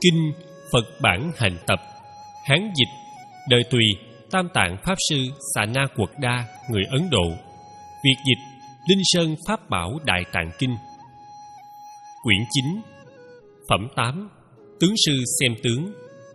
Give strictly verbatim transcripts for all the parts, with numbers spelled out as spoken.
Kinh Phật Bản Hành Tập, Hán dịch, đời Tùy, Tam Tạng Pháp Sư Xà Na Quật Đa, người Ấn Độ. Việt dịch Linh Sơn Pháp Bảo Đại Tạng Kinh. Quyển chín, Phẩm tám, Tướng sư xem tướng.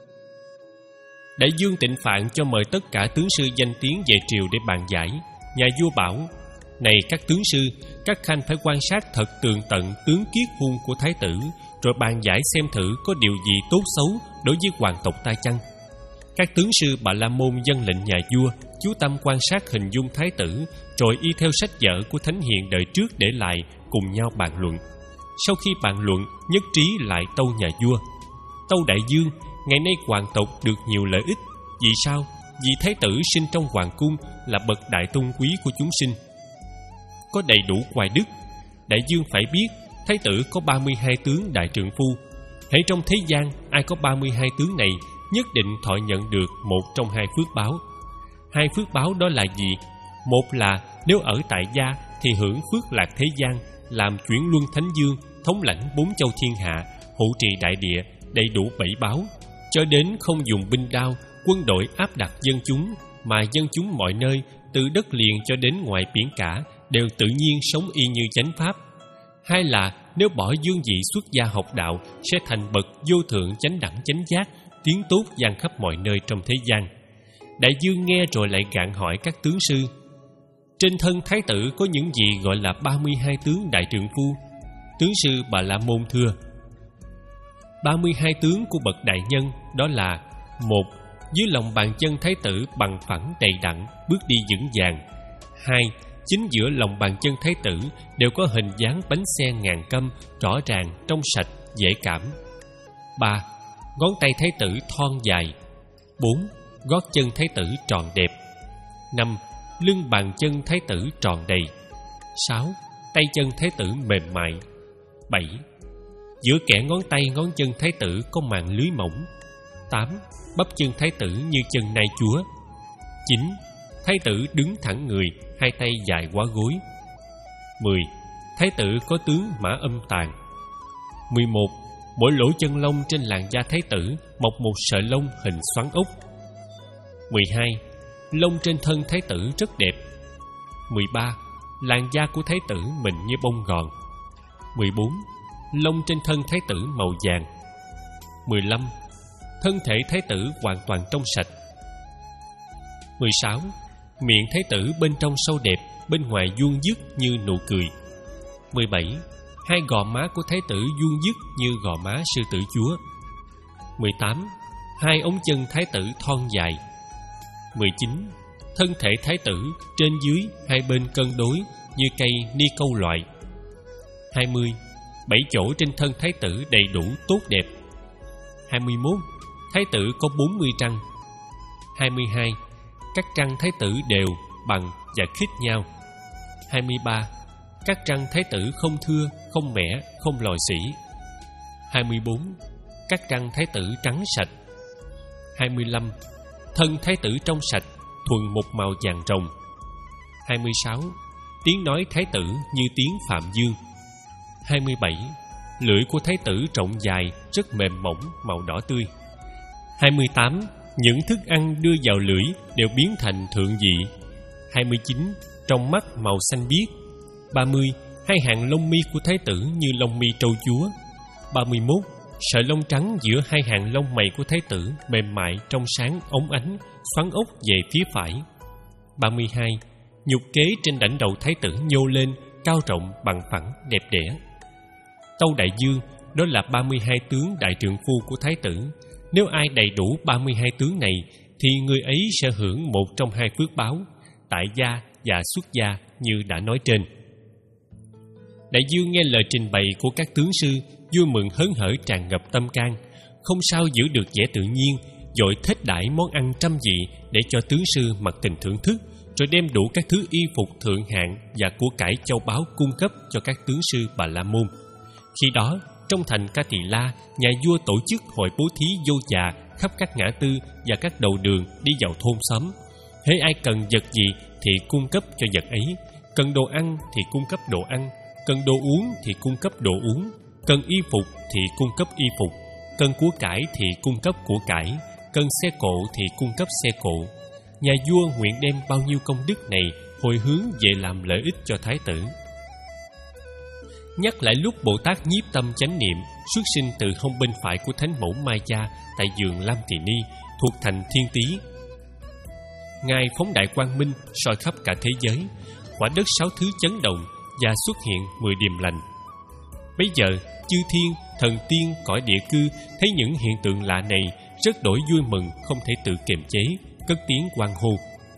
Đại Dương Tịnh Phạn cho mời tất cả tướng sư danh tiếng về triều để bàn giải. Nhà vua bảo: này các tướng sư, các khanh phải quan sát thật tường tận tướng kiết hung của thái tử, rồi bàn giải xem thử có điều gì tốt xấu đối với hoàng tộc ta chăng. Các tướng sư Bà La Môn dâng lệnh nhà vua chú tâm quan sát hình dung thái tử, rồi y theo sách vở của thánh hiền đời trước để lại, cùng nhau bàn luận. Sau khi bàn luận, nhất trí lại tâu nhà vua: tâu đại dương, ngày nay hoàng tộc được nhiều lợi ích. Vì sao? Vì thái tử sinh trong hoàng cung, là bậc đại tôn quý của chúng sinh, có đầy đủ oai đức. Đại dương phải biết, thái tử có ba mươi hai tướng đại trượng phu. Hễ trong thế gian ai có ba mươi hai tướng này, nhất định thọ nhận được một trong hai phước báo. Hai phước báo đó là gì? Một là nếu ở tại gia thì hưởng phước lạc thế gian, làm chuyển luân thánh dương, thống lãnh bốn châu thiên hạ, hộ trì đại địa, đầy đủ bảy báo, cho đến không dùng binh đao, quân đội áp đặt dân chúng, mà dân chúng mọi nơi, từ đất liền cho đến ngoài biển cả, đều tự nhiên sống y như chánh pháp. Hai là nếu bỏ dương vị xuất gia học đạo, sẽ thành bậc vô thượng chánh đẳng chánh giác, tiếng tốt vang khắp mọi nơi trong thế gian. Đại dương nghe rồi lại gạn hỏi các tướng sư: trên thân thái tử có những gì gọi là ba mươi hai tướng đại trượng phu? Tướng sư Bà La Môn thưa: ba mươi hai tướng của bậc đại nhân đó là: một, dưới lòng bàn chân thái tử bằng phẳng đầy đặn, bước đi vững vàng. Hai, chính giữa lòng bàn chân thái tử đều có hình dáng bánh xe ngàn câm, rõ ràng, trong sạch, dễ cảm. Ba, ngón tay thái tử thon dài. Bốn, gót chân thái tử tròn đẹp. Năm, lưng bàn chân thái tử tròn đầy. Sáu, tay chân thái tử mềm mại. Bảy, giữa kẽ ngón tay ngón chân thái tử có màng lưới mỏng. Tám, bắp chân thái tử như chân nai chúa. Chín, thái tử đứng thẳng người, hai tay dài quá gối. Mười, thái tử có tướng mã âm tàn. Mười một, mỗi lỗ chân lông trên làn da thái tử mọc một sợi lông hình xoắn ốc. Mười hai, lông trên thân thái tử rất đẹp. Mười ba, làn da của thái tử mịn như bông gòn. Mười bốn, lông trên thân thái tử màu vàng. Mười lăm, thân thể thái tử hoàn toàn trong sạch. Mười sáu, miệng thái tử bên trong sâu đẹp, bên ngoài vuông vức như nụ cười. Mười bảy, hai gò má của thái tử vuông vức như gò má sư tử chúa. Mười tám, hai ống chân thái tử thon dài. Mười chín, thân thể thái tử trên dưới hai bên cân đối như cây ni câu loại. Hai mươi, bảy chỗ trên thân thái tử đầy đủ tốt đẹp. Hai mươi mốt, thái tử có bốn mươi răng. Hai mươi hai, các răng thái tử đều, bằng và khít nhau. Hai mươi ba, các răng thái tử không thưa, không mẻ, không lòi xỉ. Hai mươi bốn, các răng thái tử trắng sạch. Hai mươi lăm, thân thái tử trong sạch, thuần một màu vàng rồng. Hai mươi sáu, tiếng nói thái tử như tiếng Phạm Dương. Hai mươi bảy, lưỡi của thái tử rộng dài, rất mềm mỏng, màu đỏ tươi. Hai mươi tám, những thức ăn đưa vào lưỡi đều biến thành thượng vị. Hai mươi chín, trong mắt màu xanh biếc. Ba mươi, hai hàng lông mi của thái tử như lông mi trâu chúa. Ba mươi mốt, sợi lông trắng giữa hai hàng lông mày của thái tử mềm mại, trong sáng, óng ánh, xoắn ốc về phía phải. Ba mươi hai, nhục kế trên đảnh đầu thái tử nhô lên, cao rộng, bằng phẳng, đẹp đẽ. Tâu đại dương, đó là ba mươi hai tướng đại trượng phu của thái tử. Nếu ai đầy đủ ba mươi hai tướng này, thì người ấy sẽ hưởng một trong hai phước báo, tại gia và xuất gia như đã nói trên. Đại dương nghe lời trình bày của các tướng sư, vui mừng hớn hở, tràn ngập tâm can, không sao giữ được vẻ tự nhiên, vội thết đãi món ăn trăm vị để cho tướng sư mặc tình thưởng thức, rồi đem đủ các thứ y phục thượng hạng và của cải châu báu cung cấp cho các tướng sư Bà La Môn. Khi đó, trong thành Ca Tỳ La, nhà vua tổ chức hội bố thí vô già khắp các ngã tư và các đầu đường đi vào thôn xóm. Hễ ai cần vật gì thì cung cấp cho vật ấy, cần đồ ăn thì cung cấp đồ ăn, cần đồ uống thì cung cấp đồ uống, cần y phục thì cung cấp y phục, cần của cải thì cung cấp của cải, cần xe cộ thì cung cấp xe cộ. Nhà vua nguyện đem bao nhiêu công đức này hồi hướng về làm lợi ích cho thái tử. Nhắc lại lúc Bồ Tát nhiếp tâm chánh niệm xuất sinh từ hông bên phải của Thánh mẫu Mai Gia tại vườn Lam Tỳ Ni thuộc thành Thiên Tý. Ngài phóng đại quang minh soi khắp cả thế giới, quả đất sáu thứ chấn động và xuất hiện mười điềm lành. Bấy giờ chư thiên, thần tiên, cõi địa cư thấy những hiện tượng lạ này rất đổi vui mừng, không thể tự kiềm chế, cất tiếng hoan hô.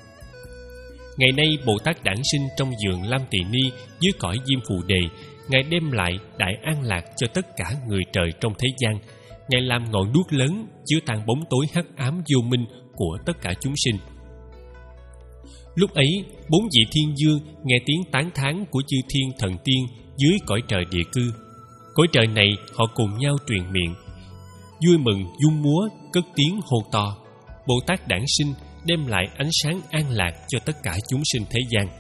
Ngày nay Bồ Tát đản sinh trong vườn Lam Tỳ Ni dưới cõi Diêm Phù Đề. Ngài đem lại đại an lạc cho tất cả người trời trong thế gian. Ngài làm ngọn đuốc lớn chứa tan bóng tối hắc ám vô minh của tất cả chúng sinh. Lúc ấy, bốn vị thiên vương nghe tiếng tán thán của chư thiên thần tiên dưới cõi trời địa cư. Cõi trời này họ cùng nhau truyền miệng, vui mừng rung múa, cất tiếng hô to. Bồ Tát đản sinh đem lại ánh sáng an lạc cho tất cả chúng sinh thế gian.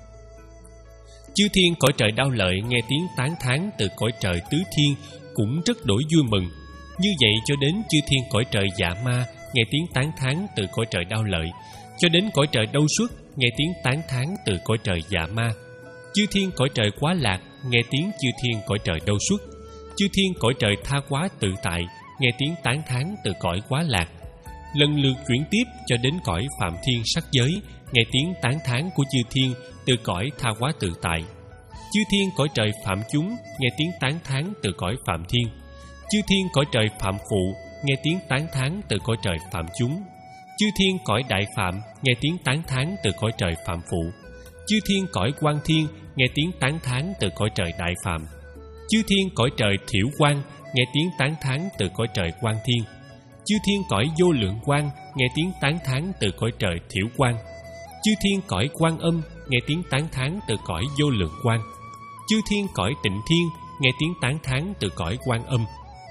Chư thiên cõi trời Đao Lợi nghe tiếng tán thán từ cõi trời Tứ Thiên cũng rất đổi vui mừng. Như vậy cho đến chư thiên cõi trời Dạ Ma nghe tiếng tán thán từ cõi trời Đao Lợi, cho đến cõi trời Đâu Xuất nghe tiếng tán thán từ cõi trời Dạ Ma. Chư thiên cõi trời Quá Lạc nghe tiếng chư thiên cõi trời Đâu Xuất. Chư thiên cõi trời Tha Quá Tự Tại nghe tiếng tán thán từ cõi Quá Lạc. Lần lượt chuyển tiếp cho đến cõi Phạm Thiên Sắc Giới nghe tiếng tán thán của chư thiên từ cõi Tha Quá Tự Tại. Chư thiên cõi trời Phạm Chúng nghe tiếng tán thán từ cõi Phạm Thiên. Chư thiên cõi trời Phạm Phụ nghe tiếng tán thán từ cõi trời Phạm Chúng. Chư thiên cõi Đại Phạm nghe tiếng tán thán từ cõi trời Phạm Phụ. Chư thiên cõi Quang Thiên nghe tiếng tán thán từ cõi trời Đại Phạm. Chư thiên cõi trời Thiểu Quang nghe tiếng tán thán từ cõi trời Quang Thiên. Chư thiên cõi Vô Lượng Quang nghe tiếng tán thán từ cõi trời Thiểu Quang. Chư thiên cõi Quan Âm nghe tiếng tán thán từ cõi Vô Lượng Quang. Chư thiên cõi Tịnh Thiên nghe tiếng tán thán từ cõi Quan Âm.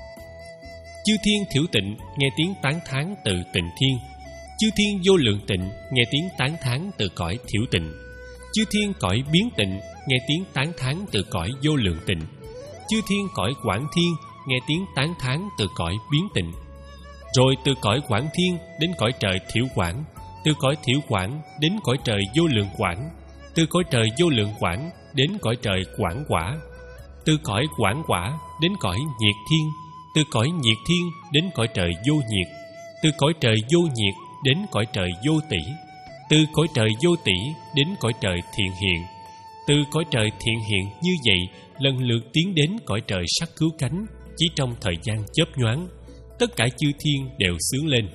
Chư thiên Thiểu Tịnh nghe tiếng tán thán từ Tịnh Thiên. Chư thiên Vô Lượng Tịnh nghe tiếng tán thán từ cõi Thiểu Tịnh. Chư thiên cõi Biến Tịnh nghe tiếng tán thán từ cõi Vô Lượng Tịnh. Chư thiên cõi Quảng Thiên nghe tiếng tán thán từ cõi Biến Tịnh. Rồi từ cõi Quảng Thiên đến cõi trời Thiểu Quảng, từ cõi Thiểu Quảng đến cõi trời Vô Lượng Quảng, từ cõi trời Vô Lượng Quảng đến cõi trời Quảng Quả, từ cõi Quảng Quả đến cõi Nhiệt Thiên, từ cõi Nhiệt Thiên đến cõi trời Vô Nhiệt, từ cõi trời Vô Nhiệt đến cõi trời Vô Tỷ, từ cõi trời Vô Tỷ đến cõi trời Thiện Hiện, từ cõi trời Thiện Hiện như vậy lần lượt tiến đến cõi trời Sắc Cứu Cánh. Chỉ trong thời gian chớp nhoáng, tất cả chư thiên đều sướng lên.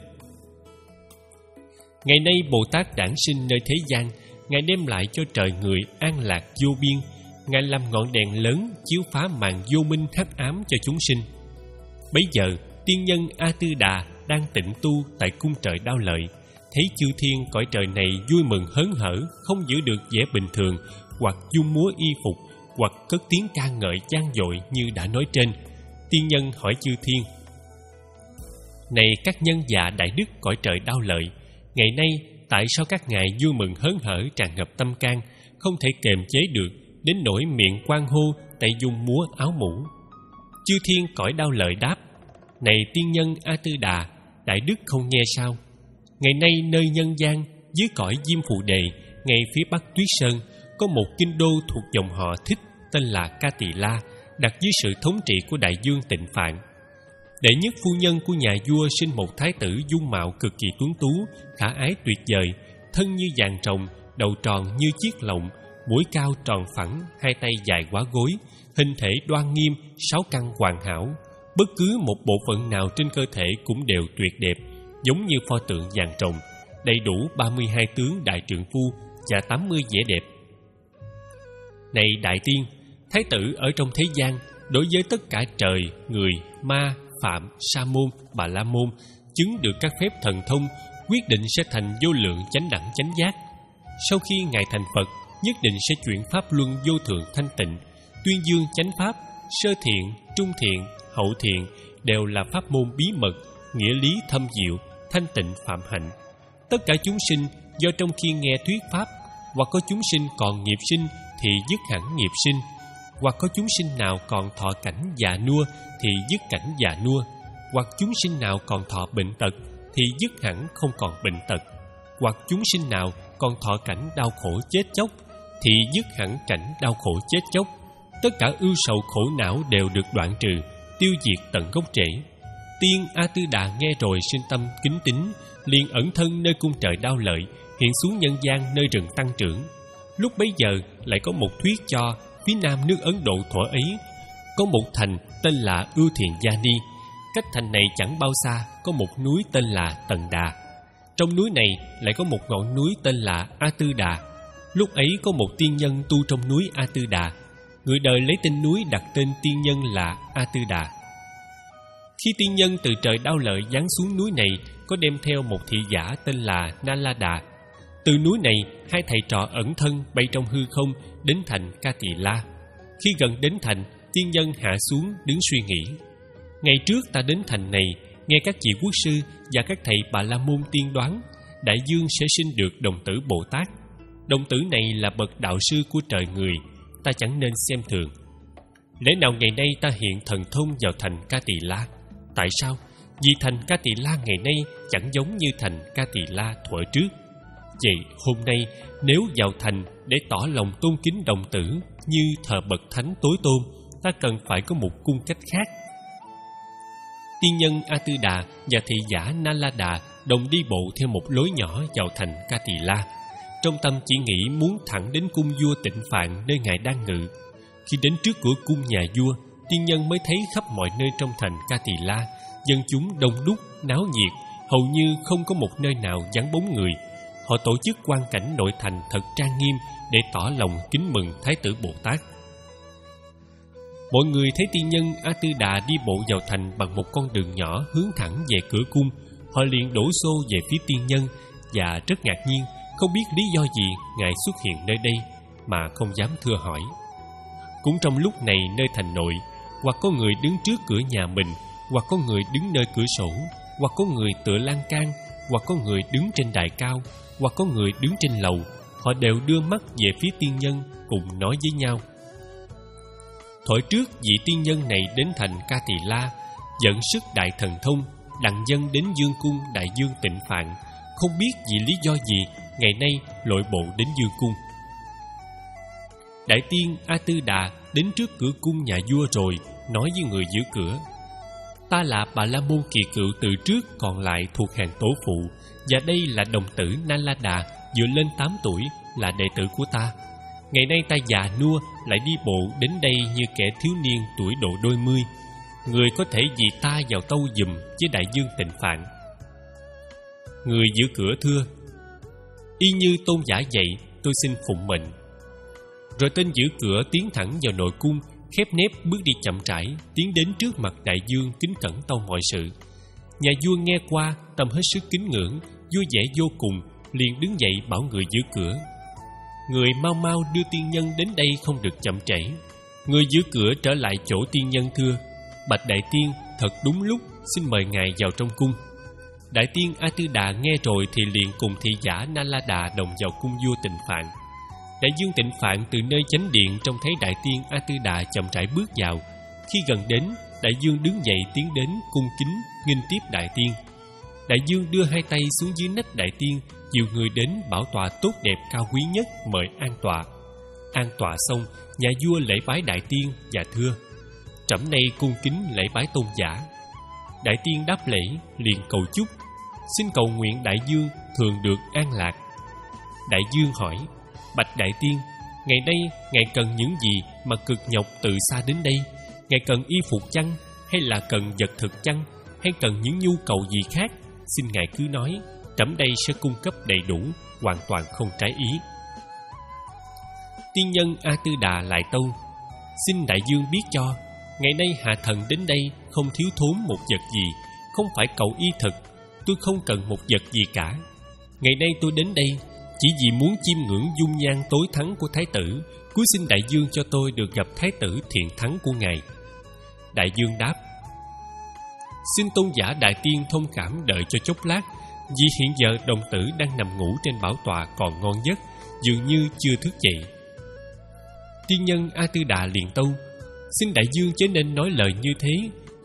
Ngày nay Bồ Tát đản sinh nơi thế gian. Ngài đem lại cho trời người an lạc vô biên. Ngài làm ngọn đèn lớn chiếu phá màn vô minh hắc ám cho chúng sinh. Bấy giờ tiên nhân A Tư Đà đang tịnh tu tại cung trời Đao Lợi, thấy chư thiên cõi trời này vui mừng hớn hở, không giữ được vẻ bình thường, hoặc dung múa y phục, hoặc cất tiếng ca ngợi vang dội như đã nói trên. Tiên nhân hỏi chư thiên: Này các nhân dạ đại đức cõi trời Đao Lợi, ngày nay tại sao các ngài vui mừng hớn hở tràn ngập tâm can, không thể kềm chế được, đến nỗi miệng quan hô, tay dung múa áo mũ? Chư thiên cõi Đao Lợi đáp: Này tiên nhân A Tư Đà, đại đức không nghe sao? Ngày nay nơi nhân gian dưới cõi Diêm Phù Đề, ngay phía bắc Tuyết Sơn, có một kinh đô thuộc dòng họ Thích tên là Ca Tỳ La, đặt dưới sự thống trị của đại vương Tịnh Phạn. Đệ nhất phu nhân của nhà vua sinh một thái tử dung mạo cực kỳ tuấn tú, khả ái tuyệt vời, thân như vàng rồng, đầu tròn như chiếc lồng, mũi cao tròn phẳng, hai tay dài quá gối, hình thể đoan nghiêm, sáu căn hoàn hảo. Bất cứ một bộ phận nào trên cơ thể cũng đều tuyệt đẹp, giống như pho tượng vàng rồng, đầy đủ ba mươi hai tướng đại trượng phu và tám mươi vẻ đẹp. Này đại tiên, thái tử ở trong thế gian đối với tất cả trời, người, ma, phạm, sa môn, bà la môn chứng được các phép thần thông, quyết định sẽ thành vô lượng chánh đẳng chánh giác. Sau khi ngài thành Phật, nhất định sẽ chuyển pháp luân vô thượng thanh tịnh, tuyên dương chánh pháp. Sơ thiện, trung thiện, hậu thiện đều là pháp môn bí mật, nghĩa lý thâm diệu, thanh tịnh phạm hạnh. Tất cả chúng sinh do trong khi nghe thuyết pháp, hoặc có chúng sinh còn nghiệp sinh thì dứt hẳn nghiệp sinh, hoặc có chúng sinh nào còn thọ cảnh già nua thì dứt cảnh già nua. hoặc chúng sinh nào còn thọ bệnh tật thì dứt hẳn không còn bệnh tật, hoặc chúng sinh nào còn thọ cảnh đau khổ chết chóc thì dứt hẳn cảnh đau khổ chết chóc. Tất cả ưu sầu khổ não đều được đoạn trừ, tiêu diệt tận gốc rễ. Tiên A Tư Đà nghe rồi sinh tâm kính tín, liền ẩn thân nơi cung trời Đao Lợi, hiện xuống nhân gian nơi rừng Tăng Trưởng. Lúc bấy giờ lại có một thuyết cho phía nam nước Ấn Độ thuở ấy có một thành tên là Ưu Thiền Gia Ni. Cách thành này chẳng bao xa có một núi tên là Tần Đà. Trong núi này lại có một ngọn núi tên là A Tư Đà. Lúc ấy có một tiên nhân tu trong núi A Tư Đà. Người đời lấy tên núi đặt tên tiên nhân là A Tư Đà. Khi tiên nhân từ trời Đao Lợi giáng xuống núi này, có đem theo một thị giả tên là Na La Đà. Từ núi này, hai thầy trò ẩn thân bay trong hư không đến thành Ca Tỳ La. Khi gần đến thành, tiên nhân hạ xuống đứng suy nghĩ. Ngày trước ta đến thành này, nghe các vị quốc sư và các thầy Bà La Môn tiên đoán đại dương sẽ sinh được đồng tử Bồ Tát. Đồng tử này là bậc đạo sư của trời người, ta chẳng nên xem thường. Lẽ nào ngày nay ta hiện thần thông vào thành Ca Tỳ La? Tại sao? Vì thành Ca Tỳ La ngày nay chẳng giống như thành Ca Tỳ La thuở trước. Vậy hôm nay nếu vào thành để tỏ lòng tôn kính đồng tử như thờ bậc thánh tối tôn, ta cần phải có một cung cách khác. Tiên nhân A Tư Đà và thị giả Na La Đà đồng đi bộ theo một lối nhỏ vào thành Ca Tỳ La. Trong tâm chỉ nghĩ muốn thẳng đến cung vua Tịnh Phạn nơi ngài đang ngự. Khi đến trước cửa cung nhà vua, tiên nhân mới thấy khắp mọi nơi trong thành Ca Tỳ La dân chúng đông đúc náo nhiệt, hầu như không có một nơi nào vắng bóng người. Họ tổ chức quan cảnh nội thành thật trang nghiêm để tỏ lòng kính mừng Thái tử Bồ Tát. Mọi người thấy tiên nhân A Tư Đà đi bộ vào thành bằng một con đường nhỏ hướng thẳng về cửa cung. Họ liền đổ xô về phía tiên nhân và rất ngạc nhiên, không biết lý do gì ngài xuất hiện nơi đây mà không dám thưa hỏi. Cũng trong lúc này, nơi thành nội, hoặc có người đứng trước cửa nhà mình, hoặc có người đứng nơi cửa sổ, hoặc có người tựa lan can, hoặc có người đứng trên đài cao, hoặc có người đứng trên lầu. Họ đều đưa mắt về phía tiên nhân, cùng nói với nhau. Thuở trước, vị tiên nhân này đến thành Ca Tỳ La, dẫn sức đại thần thông, đặng dân đến dương cung đại dương Tịnh Phạn. Không biết vì lý do gì, ngày nay lội bộ đến dương cung. Đại tiên A Tư Đà đến trước cửa cung nhà vua rồi, nói với người giữ cửa: Ta là Bà La Môn Kỳ Cựu từ trước còn lại thuộc hàng tổ phụ, và đây là đồng tử Na La Đà vừa lên tám tuổi, là đệ tử của ta. Ngày nay ta già nua lại đi bộ đến đây như kẻ thiếu niên tuổi độ đôi mươi. Người có thể vì ta vào tâu giùm với đại dương Tịnh Phạn. Người giữ cửa thưa: Y như tôn giả dạy, tôi xin phụng mệnh. Rồi tên giữ cửa tiến thẳng vào nội cung, khép nép bước đi chậm rãi, tiến đến trước mặt đại dương kính cẩn tâu mọi sự. Nhà vua nghe qua, tâm hết sức kính ngưỡng, vui vẻ vô cùng, liền đứng dậy bảo người giữ cửa: Người mau mau đưa tiên nhân đến đây, không được chậm trễ. Người giữ cửa trở lại chỗ tiên nhân thưa: Bạch đại tiên, thật đúng lúc, xin mời ngài vào trong cung. Đại tiên A Tư Đà nghe rồi thì liền cùng thị giả Na La Đà đồng vào cung vua Tịnh Phạn. Đại dương Tịnh Phạn từ nơi chánh điện trông thấy đại tiên A Tư Đà chậm rãi bước vào. Khi gần đến, đại dương đứng dậy tiến đến cung kính nghênh tiếp đại tiên. Đại dương đưa hai tay xuống dưới nách đại tiên, dìu người đến bảo tọa tốt đẹp cao quý nhất mời an tọa. An tọa xong, nhà vua lễ bái đại tiên và thưa: Trẫm nay cung kính lễ bái tôn giả. Đại tiên đáp lễ, liền cầu chúc: Xin cầu nguyện đại dương thường được an lạc. Đại dương hỏi: Bạch đại tiên, ngày nay ngài cần những gì mà cực nhọc từ xa đến đây? Ngài cần y phục chăng, hay là cần vật thực chăng, hay cần những nhu cầu gì khác? Xin ngài cứ nói, trẫm đây sẽ cung cấp đầy đủ, hoàn toàn không trái ý. Tiên nhân A Tư Đà lại tâu: Xin đại dương biết cho, ngày nay hạ thần đến đây không thiếu thốn một vật gì, không phải cầu y thực, tôi không cần một vật gì cả. Ngày nay tôi đến đây chỉ vì muốn chiêm ngưỡng dung nhan tối thắng của Thái tử, cúi xin đại dương cho tôi được gặp Thái tử thiện thắng của ngài. Đại dương đáp: Xin tôn giả đại tiên thông cảm đợi cho chốc lát, vì hiện giờ đồng tử đang nằm ngủ trên bảo tọa còn ngon giấc, dường như chưa thức dậy. Tiên nhân A Tư Đà liền tâu: Xin đại dương chớ nên nói lời như thế,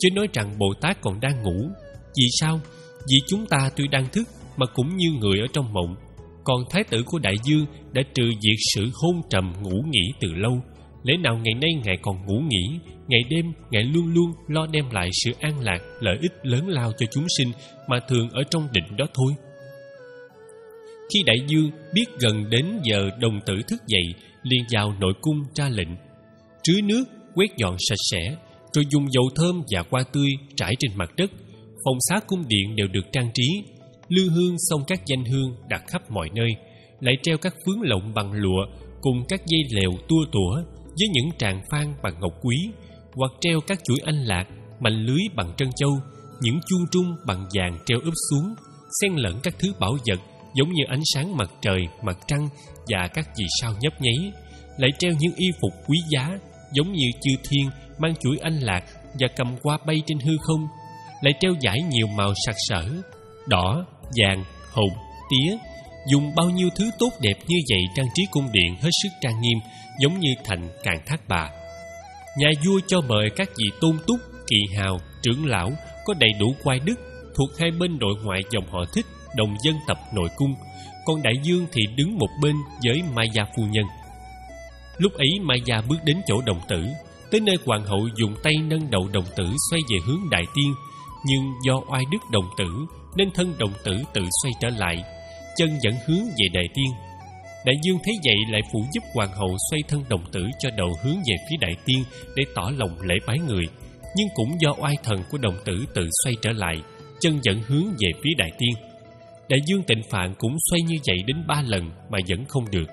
chớ nói rằng Bồ Tát còn đang ngủ. Vì sao? Vì chúng ta tuy đang thức mà cũng như người ở trong mộng. Còn thái tử của Đại Dương đã trừ diệt sự hôn trầm ngủ nghỉ từ lâu. Lẽ nào ngày nay Ngài còn ngủ nghỉ? Ngày đêm Ngài luôn luôn lo đem lại sự an lạc, lợi ích lớn lao cho chúng sinh mà thường ở trong định đó thôi. Khi Đại Dương biết gần đến giờ đồng tử thức dậy, liền vào nội cung ra lệnh trứ nước, quét dọn sạch sẽ, rồi dùng dầu thơm và hoa tươi trải trên mặt đất. Phòng xá cung điện đều được trang trí, lư hương xông các danh hương đặt khắp mọi nơi, lại treo các phướng lộng bằng lụa cùng các dây lèo tua tủa với những tràng phan bằng ngọc quý, hoặc treo các chuỗi anh lạc, mành lưới bằng trân châu, những chuông trung bằng vàng treo úp xuống, xen lẫn các thứ bảo vật giống như ánh sáng mặt trời, mặt trăng và các vì sao nhấp nháy, lại treo những y phục quý giá giống như chư thiên mang chuỗi anh lạc và cầm hoa bay trên hư không, lại treo dải nhiều màu sặc sỡ, đỏ, vàng, hồng, tía, dùng bao nhiêu thứ tốt đẹp như vậy trang trí cung điện hết sức trang nghiêm, giống như thành Càn Thác Bà. Nhà vua cho mời các vị tôn túc, kỳ hào, trưởng lão có đầy đủ quai đức thuộc hai bên nội ngoại dòng họ Thích đồng dân tập nội cung, còn Đại Dương thì đứng một bên với Maya phu nhân. Lúc ấy Maya bước đến chỗ đồng tử, tới nơi hoàng hậu dùng tay nâng đầu đồng tử xoay về hướng Đại Tiên, nhưng do oai đức đồng tử nên thân đồng tử tự xoay trở lại, chân dẫn hướng về Đại Tiên. Đại Dương thấy vậy lại phụ giúp hoàng hậu xoay thân đồng tử cho đầu hướng về phía Đại Tiên để tỏ lòng lễ bái người, nhưng cũng do oai thần của đồng tử tự xoay trở lại, chân dẫn hướng về phía Đại Tiên. Đại Dương Tịnh Phạn cũng xoay như vậy đến ba lần mà vẫn không được.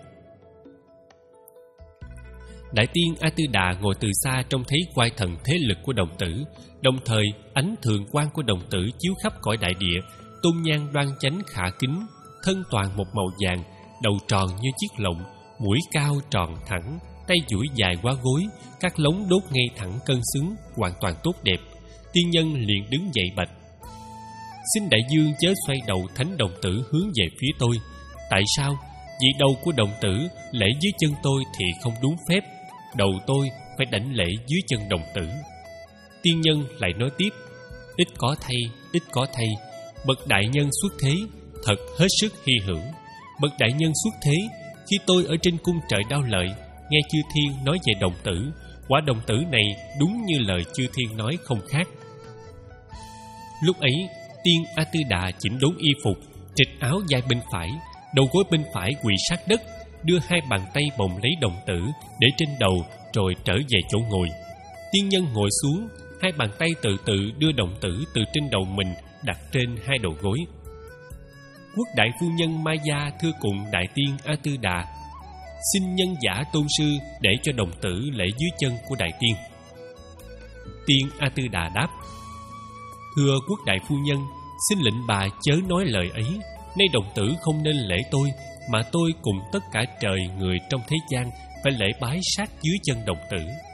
Đại Tiên A Tư Đà ngồi từ xa trông thấy oai thần thế lực của đồng tử, đồng thời ánh thường quang của đồng tử chiếu khắp cõi đại địa, tôn nhan đoan chánh khả kính, thân toàn một màu vàng, đầu tròn như chiếc lọng, mũi cao tròn thẳng, tay duỗi dài quá gối, các lóng đốt ngay thẳng cân xứng, hoàn toàn tốt đẹp. Tiên nhân liền đứng dậy bạch: xin Đại Dương chớ xoay đầu thánh đồng tử hướng về phía tôi. Tại sao? Vì đầu của đồng tử lễ dưới chân tôi thì không đúng phép, đầu tôi phải đảnh lễ dưới chân đồng tử. Tiên nhân lại nói tiếp: ít có thay, ít có thay, bậc đại nhân xuất thế thật hết sức hy hữu. Bậc đại nhân xuất thế, khi tôi ở trên cung trời Đao Lợi, nghe chư thiên nói về đồng tử, quả đồng tử này đúng như lời chư thiên nói không khác. Lúc ấy Tiên A Tư Đà chỉnh đốn y phục, trịch áo vai bên phải, đầu gối bên phải quỳ sát đất, đưa hai bàn tay bồng lấy đồng tử để trên đầu, rồi trở về chỗ ngồi. Tiên nhân ngồi xuống, hai bàn tay từ từ đưa đồng tử từ trên đầu mình đặt trên hai đầu gối. Quốc đại phu nhân Maya thưa cùng Đại Tiên A Tư Đà: xin nhân giả tôn sư để cho đồng tử lễ dưới chân của Đại Tiên. Tiên A Tư Đà đáp: thưa quốc đại phu nhân, xin lệnh bà chớ nói lời ấy. Nay đồng tử không nên lễ tôi, mà tôi cùng tất cả trời người trong thế gian phải lễ bái sát dưới chân đồng tử.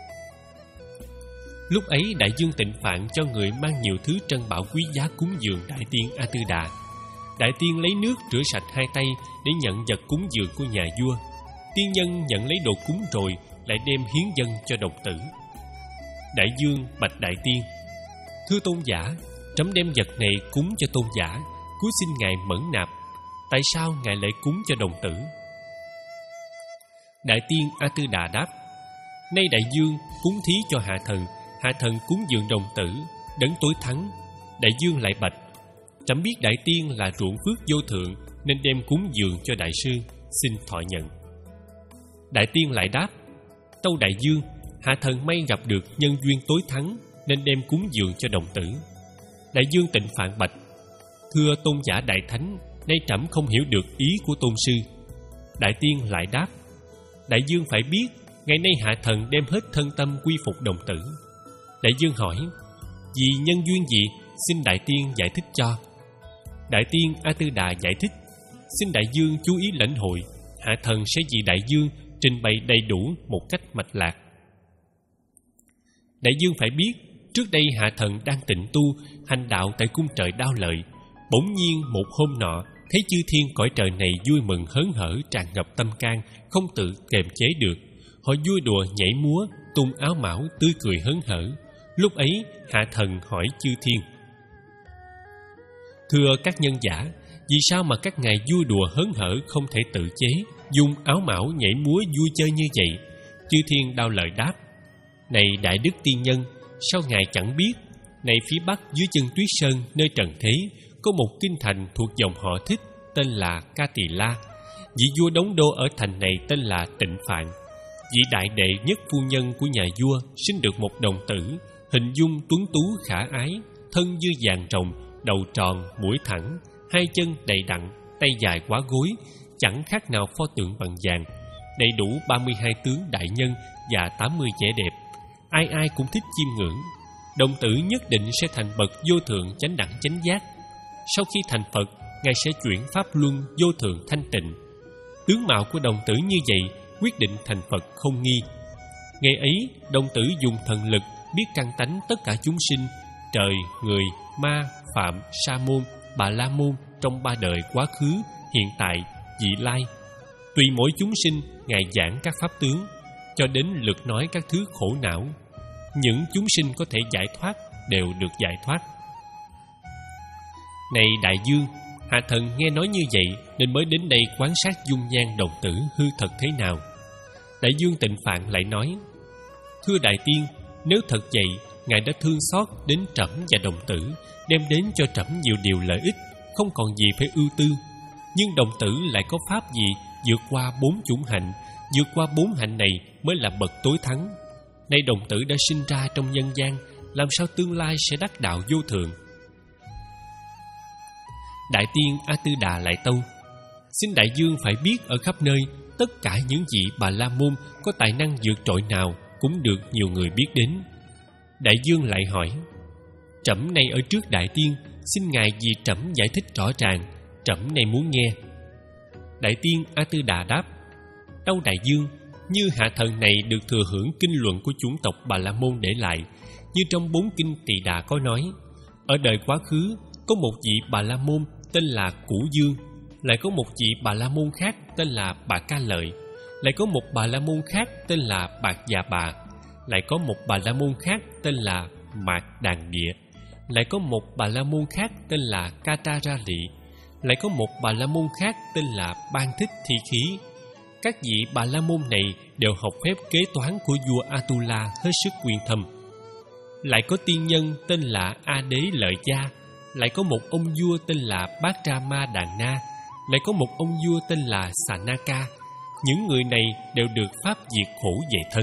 Lúc ấy Đại Dương Tịnh Phạn cho người mang nhiều thứ trân bảo quý giá cúng dường Đại Tiên A Tư Đà. Đại Tiên lấy nước rửa sạch hai tay để nhận vật cúng dường của nhà vua. Tiên nhân nhận lấy đồ cúng rồi lại đem hiến dâng cho đồng tử. Đại Dương bạch Đại Tiên: thưa tôn giả, trẫm đem vật này cúng cho tôn giả, cúi xin ngài mẫn nạp. Tại sao ngài lại cúng cho đồng tử? Đại Tiên A Tư Đà đáp: nay Đại Dương cúng thí cho hạ thần, hạ thần cúng dường đồng tử, đấng tối thắng. Đại Dương lại bạch: trẫm biết Đại Tiên là ruộng phước vô thượng, nên đem cúng dường cho đại sư, xin thọ nhận. Đại Tiên lại đáp: tâu Đại Dương, hạ thần may gặp được nhân duyên tối thắng, nên đem cúng dường cho đồng tử. Đại Dương Tịnh Phạn bạch: thưa tôn giả đại thánh, nay trẫm không hiểu được ý của tôn sư. Đại Tiên lại đáp: Đại Dương phải biết, ngày nay hạ thần đem hết thân tâm quy phục đồng tử. Đại Dương hỏi: vì nhân duyên gì, xin Đại Tiên giải thích cho. Đại Tiên A Tư Đà giải thích: xin Đại Dương chú ý lãnh hội, hạ thần sẽ vì Đại Dương trình bày đầy đủ một cách mạch lạc. Đại Dương phải biết, trước đây hạ thần đang tịnh tu hành đạo tại cung trời Đao Lợi. Bỗng nhiên một hôm nọ, thấy chư thiên cõi trời này vui mừng hớn hở, tràn ngập tâm can, không tự kiềm chế được. Họ vui đùa nhảy múa, tung áo mão, tươi cười hớn hở. Lúc ấy Hạ Thần hỏi chư thiên: Thưa các nhân giả, vì sao mà các ngài vui đùa hớn hở không thể tự chế, dùng áo mão nhảy múa vui chơi như vậy? Chư thiên đao lời đáp: Này đại đức tiên nhân, sao ngài chẳng biết? Này phía bắc dưới chân Tuyết Sơn nơi trần thế, có một kinh thành thuộc dòng họ Thích, tên là Ca Tỳ La. Vị vua đóng đô ở thành này tên là Tịnh Phạn. Vị đại đệ nhất phu nhân của nhà vua sinh được một đồng tử, hình dung tuấn tú khả ái, thân như vàng rồng, đầu tròn, mũi thẳng, hai chân đầy đặn, tay dài quá gối, chẳng khác nào pho tượng bằng vàng, đầy đủ ba mươi hai tướng đại nhân và tám mươi vẻ đẹp. Ai ai cũng thích chiêm ngưỡng. Đồng tử nhất định sẽ thành bậc vô thượng chánh đẳng chánh giác. Sau khi thành Phật, ngài sẽ chuyển pháp luân vô thượng thanh tịnh. Tướng mạo của đồng tử như vậy quyết định thành Phật không nghi. Ngày ấy, đồng tử dùng thần lực biết căn tánh tất cả chúng sinh, trời, người, ma, phạm, sa môn, bà la môn trong ba đời quá khứ, hiện tại, vị lai. Tùy mỗi chúng sinh, ngài giảng các pháp tướng, cho đến lượt nói các thứ khổ não. Những chúng sinh có thể giải thoát đều được giải thoát. Này đại dương, Hạ Thần nghe nói như vậy nên mới đến đây quan sát dung nhan đồng tử hư thật thế nào. Đại dương Tịnh Phạn lại nói: Thưa đại tiên, nếu thật vậy, ngài đã thương xót đến trẫm và đồng tử, đem đến cho trẫm nhiều điều lợi ích, không còn gì phải ưu tư. Nhưng đồng tử lại có pháp gì vượt qua bốn chủng hạnh, vượt qua bốn hạnh này mới là bậc tối thắng. Nay đồng tử đã sinh ra trong nhân gian, làm sao tương lai sẽ đắc đạo vô thượng? Đại tiên A Tư Đà lại tâu: Xin đại dương phải biết ở khắp nơi, tất cả những vị Bà La Môn có tài năng vượt trội nào cũng được nhiều người biết đến. Đại dương lại hỏi: Trẫm nay ở trước đại tiên, xin ngài vì trẫm giải thích rõ ràng, trẫm nay muốn nghe. Đại tiên A Tư Đà đáp: Tâu đại dương, như hạ thần này được thừa hưởng kinh luận của chủng tộc Bà La Môn để lại, như trong bốn kinh Tỳ Đà có nói, ở đời quá khứ có một vị Bà La Môn tên là Củ Dương, lại có một vị Bà La Môn khác tên là Bà Ca Lợi, lại có một Bà La Môn khác tên là Bạc Già Bà, lại có một Bà La Môn khác tên là Mạc Đàn Địa, lại có một Bà La Môn khác tên là Ca Ta Ra Lị, lại có một Bà La Môn khác tên là Ban Thích Thi Khí. Các vị Bà La Môn này đều học phép kế toán của vua Atula hết sức quyên thâm. Lại có tiên nhân tên là A Đế Lợi Gia, lại có một ông vua tên là Bát Ra Ma Đàn Na, lại có một ông vua tên là Sanaka. Những người này đều được pháp diệt khổ về thân.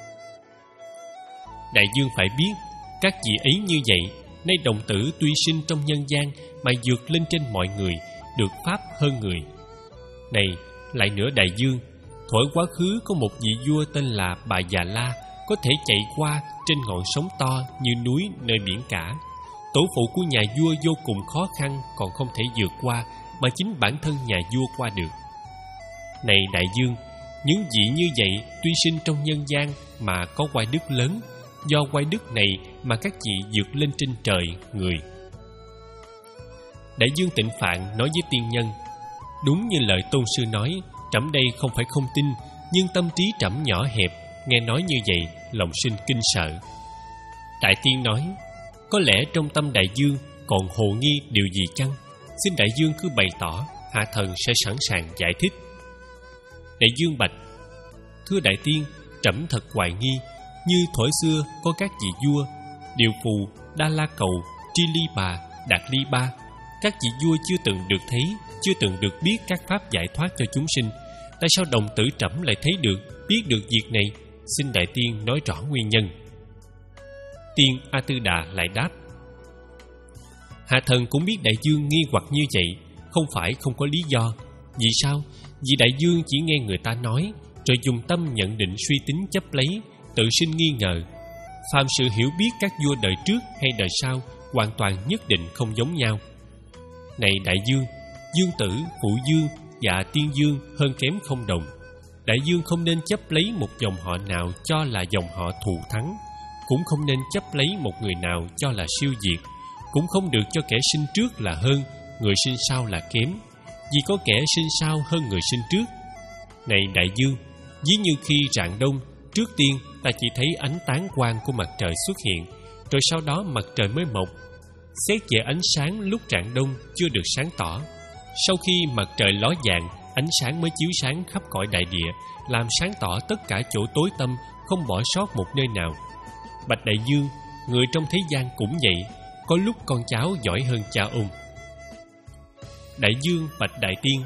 Đại dương phải biết, các vị ấy như vậy, nay đồng tử tuy sinh trong nhân gian mà vượt lên trên mọi người, được pháp hơn người. Này, lại nữa đại dương, thuở quá khứ có một vị vua tên là Bà Già La, có thể chạy qua trên ngọn sóng to như núi nơi biển cả. Tổ phụ của nhà vua vô cùng khó khăn, còn không thể vượt qua, mà chính bản thân nhà vua qua được. Này đại dương, những vị như vậy tuy sinh trong nhân gian mà có oai đức lớn, do oai đức này mà các vị vượt lên trên trời người. Đại dương Tịnh Phạn nói với tiên nhân: Đúng như lời tôn sư nói, trẫm đây không phải không tin, nhưng tâm trí trẫm nhỏ hẹp, nghe nói như vậy lòng sinh kinh sợ. Đại tiên nói: Có lẽ trong tâm đại dương còn hồ nghi điều gì chăng? Xin đại dương cứ bày tỏ, hạ thần sẽ sẵn sàng giải thích. Đại dương bạch: Thưa đại tiên, trẫm thật hoài nghi. Như thuở xưa có các vị vua Điều Phù, Đa La Cầu, Tri Ly Bà, Đạt Ly Ba, các vị vua chưa từng được thấy, chưa từng được biết các pháp giải thoát cho chúng sinh. Tại sao đồng tử trẫm lại thấy được, biết được việc này? Xin đại tiên nói rõ nguyên nhân. Tiên A Tư Đà lại đáp: Hạ thần cũng biết đại dương nghi hoặc như vậy, không phải không có lý do. Vì sao? Vì đại dương chỉ nghe người ta nói, rồi dùng tâm nhận định suy tính chấp lấy, tự sinh nghi ngờ. Phàm sự hiểu biết các vua đời trước hay đời sau hoàn toàn nhất định không giống nhau. Này đại dương, dương tử, phụ dương và tiên dương hơn kém không đồng. Đại dương không nên chấp lấy một dòng họ nào cho là dòng họ thù thắng, cũng không nên chấp lấy một người nào cho là siêu diệt, cũng không được cho kẻ sinh trước là hơn, người sinh sau là kém, vì có kẻ sinh sau hơn người sinh trước. Này đại dương, ví như khi rạng đông, trước tiên ta chỉ thấy ánh tán quang của mặt trời xuất hiện, rồi sau đó mặt trời mới mọc. Xét về ánh sáng lúc rạng đông chưa được sáng tỏ. Sau khi mặt trời ló dạng, ánh sáng mới chiếu sáng khắp cõi đại địa, làm sáng tỏ tất cả chỗ tối tăm, không bỏ sót một nơi nào. Bạch đại dương, người trong thế gian cũng vậy, có lúc con cháu giỏi hơn cha ông. Đại dương bạch đại tiên: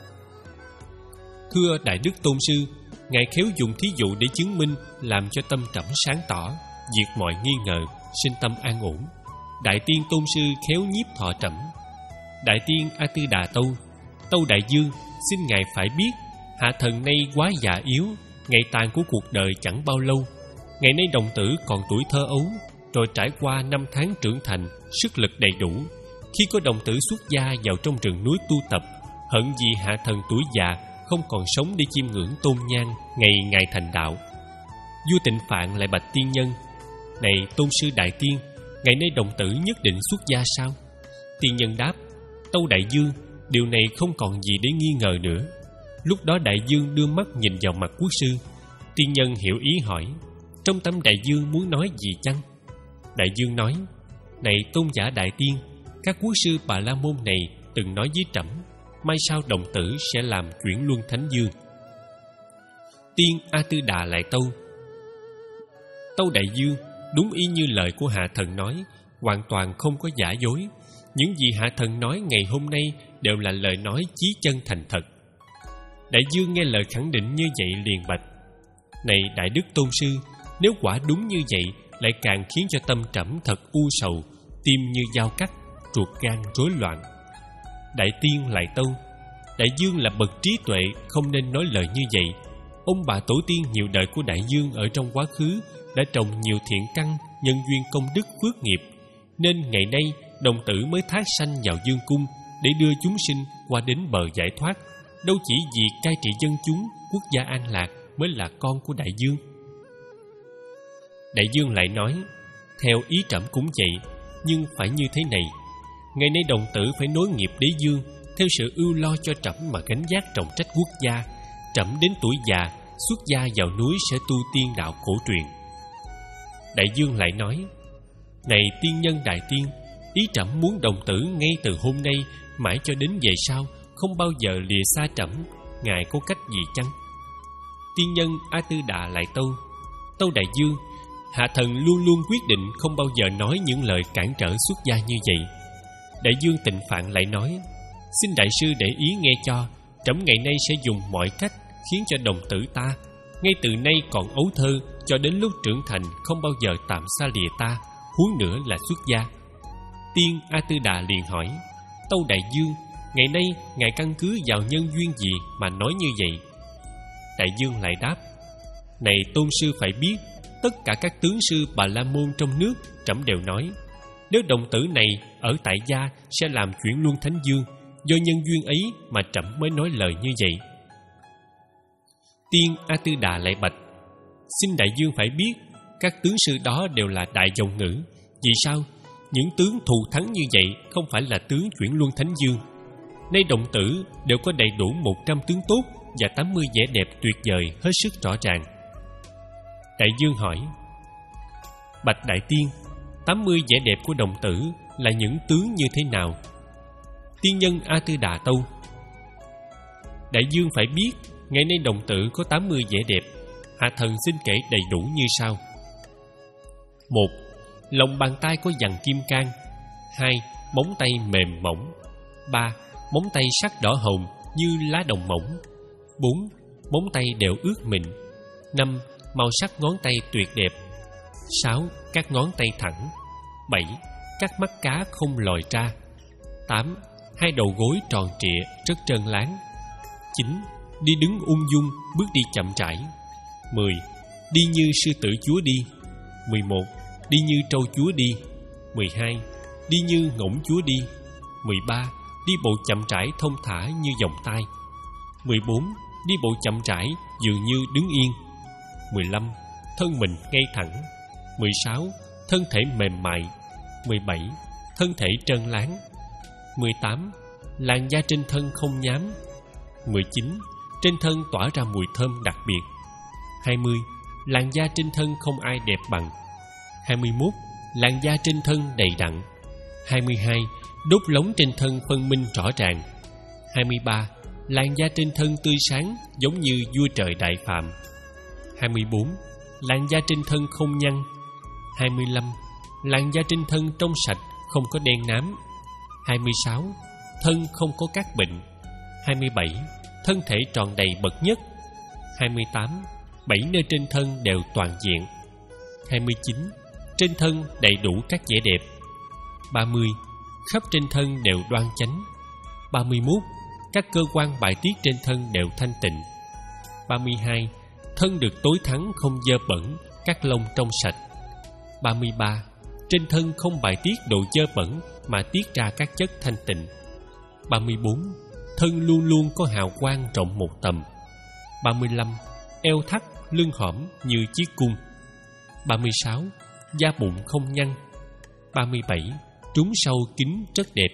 Thưa Đại Đức Tôn Sư, Ngài khéo dùng thí dụ để chứng minh, làm cho tâm trẫm sáng tỏ, diệt mọi nghi ngờ, sinh tâm an ổn. Đại tiên Tôn Sư khéo nhiếp thọ trẫm. Đại tiên A Tư Đà Tâu: Tâu Đại Dương, xin Ngài phải biết, hạ thần nay quá già yếu, ngày tàn của cuộc đời chẳng bao lâu. Ngày nay đồng tử còn tuổi thơ ấu, rồi trải qua năm tháng trưởng thành, sức lực đầy đủ. Khi có đồng tử xuất gia vào trong rừng núi tu tập, hận gì hạ thần tuổi già không còn sống để chiêm ngưỡng tôn nhang ngày ngài thành đạo. Vua Tịnh Phạn lại bạch tiên nhân: Này Tôn Sư Đại Tiên, ngày nay đồng tử nhất định xuất gia sao? Tiên nhân đáp: Tâu Đại Dương, điều này không còn gì để nghi ngờ nữa. Lúc đó Đại Dương đưa mắt nhìn vào mặt quốc sư. Tiên nhân hiểu ý hỏi: Trong tâm Đại Dương muốn nói gì chăng? Đại Dương nói: Này Tôn giả Đại Tiên, các quốc sư Bà La Môn này từng nói với trẫm, mai sau đồng tử sẽ làm chuyển luân thánh dương. Tiên A Tư Đà lại tâu: Tâu Đại Dương, đúng y như lời của hạ thần nói, hoàn toàn không có giả dối. Những gì hạ thần nói ngày hôm nay đều là lời nói chí chân thành thật. Đại Dương nghe lời khẳng định như vậy liền bạch: Này Đại Đức Tôn Sư, nếu quả đúng như vậy, lại càng khiến cho tâm trẫm thật u sầu, tim như dao cắt, ruột gan rối loạn. Đại Tiên lại tâu: Đại Dương là bậc trí tuệ, không nên nói lời như vậy. Ông bà tổ tiên nhiều đời của Đại Dương ở trong quá khứ đã trồng nhiều thiện căn, nhân duyên công đức phước nghiệp, nên ngày nay đồng tử mới thác sanh vào dương cung để đưa chúng sinh qua đến bờ giải thoát. Đâu chỉ vì cai trị dân chúng, quốc gia an lạc mới là con của Đại Dương. Đại Dương lại nói: Theo ý trẫm cũng vậy, nhưng phải như thế này. Ngày nay đồng tử phải nối nghiệp đế dương, theo sự ưu lo cho trẫm mà gánh vác trọng trách quốc gia. Trẫm đến tuổi già, xuất gia vào núi sẽ tu tiên đạo cổ truyền. Đại Dương lại nói: Này tiên nhân Đại Tiên, ý trẫm muốn đồng tử ngay từ hôm nay mãi cho đến về sau không bao giờ lìa xa trẫm. Ngài có cách gì chăng? Tiên nhân A Tư Đà lại tâu: Tâu Đại Dương, hạ thần luôn luôn quyết định không bao giờ nói những lời cản trở xuất gia như vậy. Đại Dương Tịnh Phạn lại nói: Xin đại sư để ý nghe cho, trẫm ngày nay sẽ dùng mọi cách khiến cho đồng tử ta, ngay từ nay còn ấu thơ cho đến lúc trưởng thành, không bao giờ tạm xa lìa ta, huống nữa là xuất gia. Tiên A Tư Đà liền hỏi: Tâu Đại Dương, ngày nay ngài căn cứ vào nhân duyên gì mà nói như vậy? Đại Dương lại đáp: Này Tôn Sư phải biết, tất cả các tướng sư Bà La Môn trong nước trẫm đều nói, nếu đồng tử này ở tại gia sẽ làm chuyển luân thánh dương. Do nhân duyên ấy mà trẫm mới nói lời như vậy. Tiên A Tư Đà lại bạch: Xin Đại Dương phải biết, các tướng sư đó đều là đại dòng ngữ. Vì sao? Những tướng thù thắng như vậy không phải là tướng chuyển luân thánh dương. Nay đồng tử đều có đầy đủ một trăm tướng tốt và tám mươi vẻ đẹp tuyệt vời hết sức rõ ràng. Đại Dương hỏi: Bạch Đại Tiên, tám mươi vẻ đẹp của đồng tử là những tướng như thế nào? Tiên nhân A Tư Đà tâu: Đại Dương phải biết, ngày nay đồng tử có tám mươi vẻ đẹp. Hạ thần xin kể đầy đủ như sau. Một, lòng bàn tay có dằn kim cang. Hai, móng tay mềm mỏng. Ba, móng tay sắc đỏ hồng như lá đồng mỏng. Bốn, móng tay đều ướt mịn. Năm, màu sắc ngón tay tuyệt đẹp. Sáu, các ngón tay thẳng. Bảy, các mắt cá không lòi ra. Tám, hai đầu gối tròn trịa rất trơn láng. Chín, đi đứng ung dung, bước đi chậm rãi. Mười, đi như sư tử chúa đi. Mười một, đi như trâu chúa đi. Mười hai, đi như ngỗng chúa đi. Mười ba, đi bộ chậm rãi thông thả như vòng tay. Mười bốn, đi bộ chậm rãi dường như đứng yên. Mười lăm, thân mình ngay thẳng. Mười sáu, thân thể mềm mại. Mười bảy, thân thể trơn láng. Mười tám, làn da trên thân không nhám. Mười chín, trên thân tỏa ra mùi thơm đặc biệt. Hai mươi, làn da trên thân không ai đẹp bằng. Hai mươi mốt, làn da trên thân đầy đặn. Hai mươi hai, đốt lóng trên thân phân minh rõ ràng. Hai mươi ba, làn da trên thân tươi sáng giống như vua trời đại phạm. Hai mươi bốn, làn da trên thân không nhăn. Hai mươi lăm, làn da trên thân trong sạch, không có đen nám. Hai mươi sáu, thân không có các bệnh. Hai mươi bảy, thân thể tròn đầy bậc nhất. Hai mươi tám, bảy nơi trên thân đều toàn diện. Hai mươi chín, trên thân đầy đủ các vẻ đẹp. Ba mươi, khắp trên thân đều đoan chánh. Ba mươi mốt, các cơ quan bài tiết trên thân đều thanh tịnh. Ba mươi hai, thân được tối thắng không dơ bẩn, các lông trong sạch. Ba mươi ba, trên thân không bài tiết đồ dơ bẩn mà tiết ra các chất thanh tịnh. Ba mươi bốn, thân luôn luôn có hào quang rộng một tầm. Ba mươi lăm, eo thắt, lưng hõm như chiếc cung. Ba mươi sáu, da bụng không nhăn. Ba mươi bảy, trúng sâu kín rất đẹp.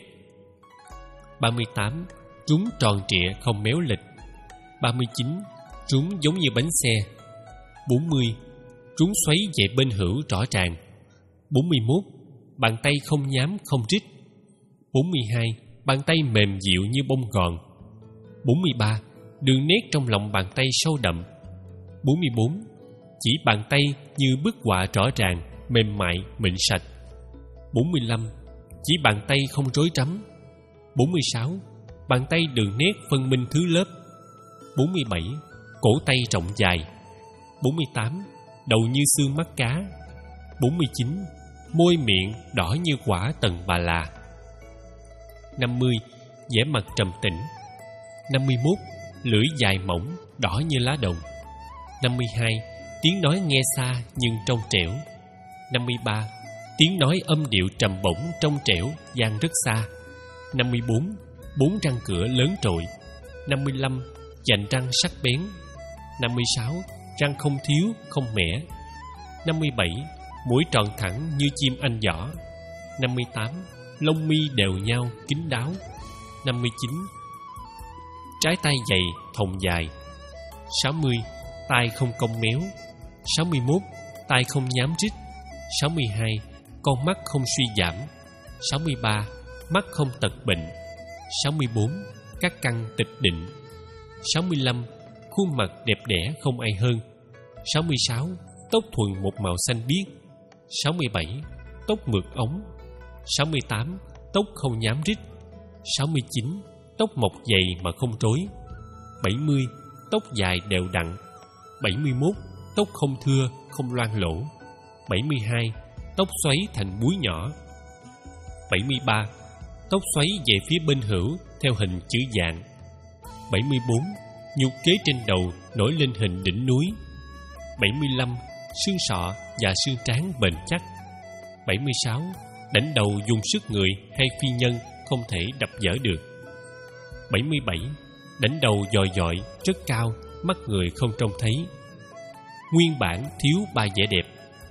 Ba mươi tám, trúng tròn trịa không méo lệch. Ba mươi chín, trúng giống như bánh xe. Bốn mươi, trúng xoáy về bên hữu rõ ràng. Bốn mươi mốt, bàn tay không nhám không rít. Bốn mươi hai, bàn tay mềm dịu như bông gòn. Bốn mươi ba, đường nét trong lòng bàn tay sâu đậm. Bốn mươi bốn, chỉ bàn tay như bức họa rõ ràng, mềm mại, mịn sạch. Bốn mươi lăm, chỉ bàn tay không rối rắm. Bốn mươi sáu, bàn tay đường nét phân minh thứ lớp. Bốn mươi bảy, cổ tay rộng dài. Bốn mươi tám, đầu như xương mắt cá. Bốn mươi chín, môi miệng đỏ như quả tần bà là. Năm mươi, vẻ mặt trầm tĩnh. Năm mươi mốt, lưỡi dài mỏng, đỏ như lá đồng. Năm mươi hai, tiếng nói nghe xa nhưng trong trẻo. Năm mươi ba, tiếng nói âm điệu trầm bổng trong trẻo, vang rất xa. Năm mươi bốn, bốn răng cửa lớn trội. Năm mươi lăm, chành răng sắc bén. Năm mươi sáu, răng không thiếu, không mẻ. Năm mươi bảy, mũi tròn thẳng như chim anh giỏ. Năm mươi tám, lông mi đều nhau, kín đáo. Năm mươi chín, trái tay dày, thòng dài. Sáu mươi, tai không cong méo. Sáu mươi mốt, tai không nhám rít. Sáu mươi hai, con mắt không suy giảm. Sáu mươi ba, mắt không tật bệnh. Sáu mươi bốn, các căn tịch định. Sáu mươi lăm, khuôn mặt đẹp đẽ không ai hơn. Sáu mươi sáu, tóc thuần một màu xanh biếc. Sáu mươi bảy, tóc mượt ống. Sáu mươi tám, tóc không nhám rít. Sáu mươi chín, tóc mọc dày mà không rối. Bảy mươi, tóc dài đều đặn. Bảy mươi mốt, tóc không thưa, không loang lỗ. Bảy mươi hai, tóc xoáy thành búi nhỏ. Bảy mươi ba, tóc xoáy về phía bên hữu theo hình chữ dạng. Bảy mươi bốn, nhục kế trên đầu nổi lên hình đỉnh núi. Bảy mươi lăm, xương sọ và xương trán bền chắc. Bảy mươi sáu, đảnh đầu dùng sức người hay phi nhân không thể đập vỡ được. Bảy mươi bảy, đảnh đầu dòi dọi, rất cao, mắt người không trông thấy. Nguyên bản thiếu ba vẻ đẹp.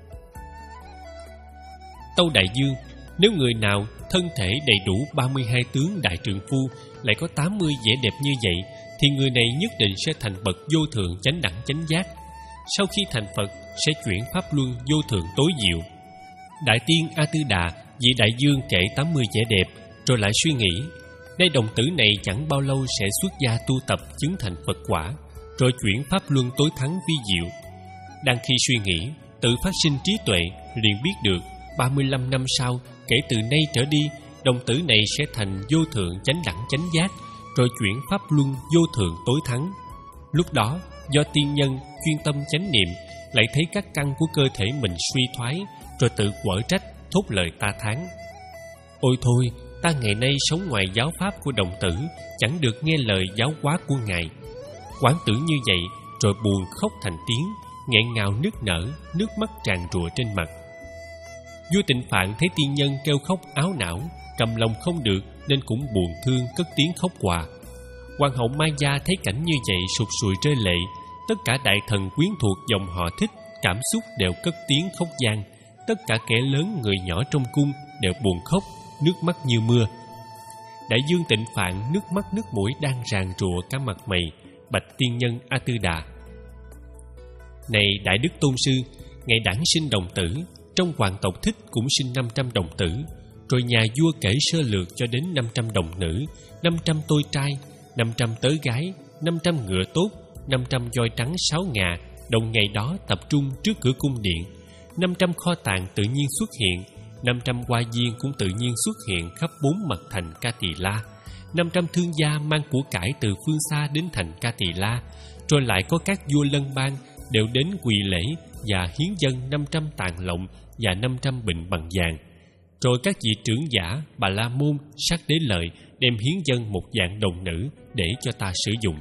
Tâu Đại Dương, nếu người nào thân thể đầy đủ ba mươi hai tướng đại trượng phu lại có tám mươi vẻ đẹp như vậy, thì người này nhất định sẽ thành bậc vô thượng chánh đẳng chánh giác. Sau khi thành Phật sẽ chuyển pháp luân vô thượng tối diệu. Đại tiên A Tư Đà vị Đại Dương kể tám mươi vẻ đẹp, rồi lại suy nghĩ, đây đồng tử này chẳng bao lâu sẽ xuất gia tu tập chứng thành Phật quả, rồi chuyển pháp luân tối thắng vi diệu. Đang khi suy nghĩ, tự phát sinh trí tuệ, liền biết được ba mươi lăm năm sau, kể từ nay trở đi, đồng tử này sẽ thành vô thượng chánh đẳng chánh giác, rồi chuyển pháp luân vô thượng tối thắng. Lúc đó, do tiên nhân chuyên tâm chánh niệm, lại thấy các căn của cơ thể mình suy thoái, rồi tự quở trách, thốt lời ta thán: ôi thôi, ta ngày nay sống ngoài giáo pháp của đồng tử, chẳng được nghe lời giáo hóa của ngài. Quán tưởng như vậy, rồi buồn khóc thành tiếng, nghẹn ngào nức nở, nước mắt tràn trụa trên mặt. Vua Tịnh Phạn thấy tiên nhân kêu khóc áo não, cầm lòng không được, nên cũng buồn thương cất tiếng khóc hòa. Hoàng hậu Mai Gia thấy cảnh như vậy sụt sùi rơi lệ. Tất cả đại thần quyến thuộc dòng họ Thích cảm xúc đều cất tiếng khóc vang. Tất cả kẻ lớn người nhỏ trong cung đều buồn khóc, nước mắt như mưa. Đại Dương Tịnh Phạn nước mắt nước mũi đang ràn rụa cả mặt mày, bạch tiên nhân A Tư Đà: này Đại Đức Tôn Sư, ngày đản sinh đồng tử, trong hoàng tộc Thích cũng sinh năm trăm đồng tử. Rồi nhà vua kể sơ lược cho đến năm trăm đồng nữ, năm trăm tôi trai, năm trăm tớ gái, năm trăm ngựa tốt, năm trăm voi trắng sáu ngà, đồng ngày đó tập trung trước cửa cung điện. Năm trăm kho tàng tự nhiên xuất hiện, năm trăm hoa viên cũng tự nhiên xuất hiện khắp bốn mặt thành Ca Tỳ La. Năm trăm thương gia mang của cải từ phương xa đến thành Ca Tỳ La. Rồi lại có các vua lân bang đều đến quỳ lễ và hiến dâng năm trăm tàn lộng và năm trăm bình bằng vàng. Rồi các vị trưởng giả Bà La Môn, Sắc Đế Lợi đem hiến dâng một vạn đồng nữ để cho ta sử dụng.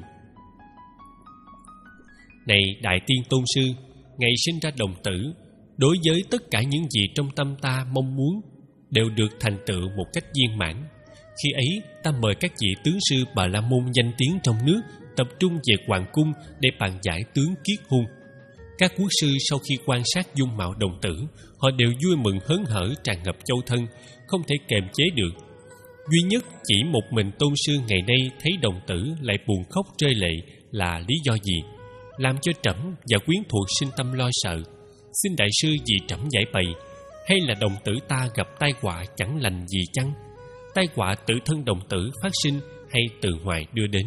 Này Đại Tiên Tôn Sư, ngày sinh ra đồng tử, đối với tất cả những gì trong tâm ta mong muốn đều được thành tựu một cách viên mãn. Khi ấy ta mời các vị tướng sư Bà La Môn danh tiếng trong nước tập trung về hoàng cung để bàn giải tướng kiết hôn. Các quốc sư sau khi quan sát dung mạo đồng tử, họ đều vui mừng hớn hở tràn ngập châu thân, không thể kềm chế được. Duy nhất chỉ một mình tôn sư ngày nay thấy đồng tử lại buồn khóc rơi lệ là lý do gì, làm cho trẫm và quyến thuộc sinh tâm lo sợ. Xin đại sư vì trẫm giải bày, hay là đồng tử ta gặp tai họa chẳng lành gì chăng? Tai họa tự thân đồng tử phát sinh hay từ ngoài đưa đến?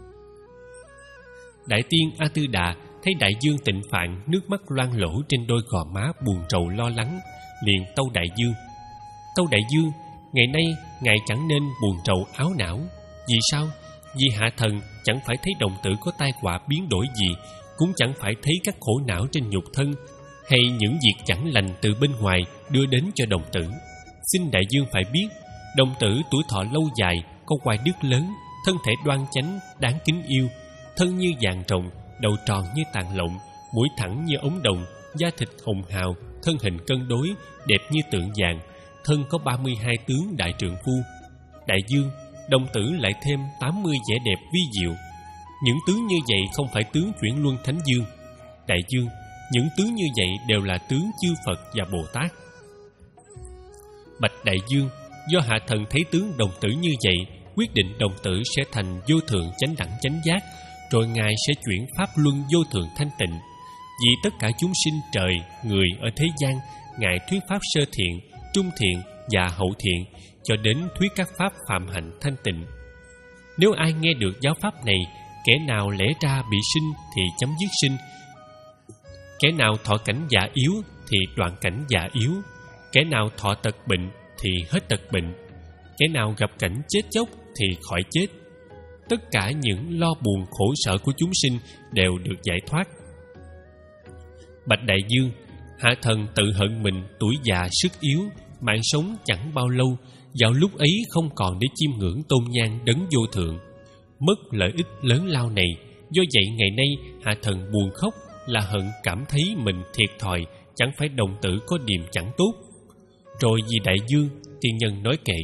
Đại tiên A Tư Đà thấy đại dương Tịnh Phạn nước mắt loang lổ trên đôi gò má buồn rầu lo lắng, liền tâu đại dương: Tâu đại dương, ngày nay ngài chẳng nên buồn rầu áo não. Vì sao? Vì hạ thần chẳng phải thấy đồng tử có tai họa biến đổi gì, cũng chẳng phải thấy các khổ não trên nhục thân hay những việc chẳng lành từ bên ngoài đưa đến cho đồng tử. Xin đại dương phải biết, đồng tử tuổi thọ lâu dài, có oai đức lớn, thân thể đoan chánh, đáng kính yêu, thân như vàng rồng, đầu tròn như tàn lộng, mũi thẳng như ống đồng, da thịt hồng hào, thân hình cân đối, đẹp như tượng vàng, thân có ba mươi hai tướng đại trượng phu. Đại dương, đồng tử lại thêm tám mươi vẻ đẹp vi diệu. Những tướng như vậy không phải tướng chuyển luân thánh dương. Đại dương, những tướng như vậy đều là tướng chư Phật và Bồ Tát. Bạch đại dương, do hạ thần thấy tướng đồng tử như vậy, quyết định đồng tử sẽ thành vô thượng chánh đẳng chánh giác, rồi ngài sẽ chuyển pháp luân vô thượng thanh tịnh. Vì tất cả chúng sinh trời, người ở thế gian, ngài thuyết pháp sơ thiện, trung thiện và hậu thiện, cho đến thuyết các pháp phạm hạnh thanh tịnh. Nếu ai nghe được giáo pháp này, kẻ nào lẽ ra bị sinh thì chấm dứt sinh, kẻ nào thọ cảnh già yếu thì đoạn cảnh già yếu, kẻ nào thọ tật bệnh thì hết tật bệnh, kẻ nào gặp cảnh chết chóc thì khỏi chết. Tất cả những lo buồn khổ sở của chúng sinh đều được giải thoát. Bạch đại dương, hạ thần tự hận mình tuổi già sức yếu, mạng sống chẳng bao lâu, vào lúc ấy không còn để chiêm ngưỡng tôn nhan đấng vô thượng, mất lợi ích lớn lao này. Do vậy ngày nay hạ thần buồn khóc là hận cảm thấy mình thiệt thòi, chẳng phải đồng tử có điềm chẳng tốt. Rồi vì đại dương, tiên nhân nói kệ: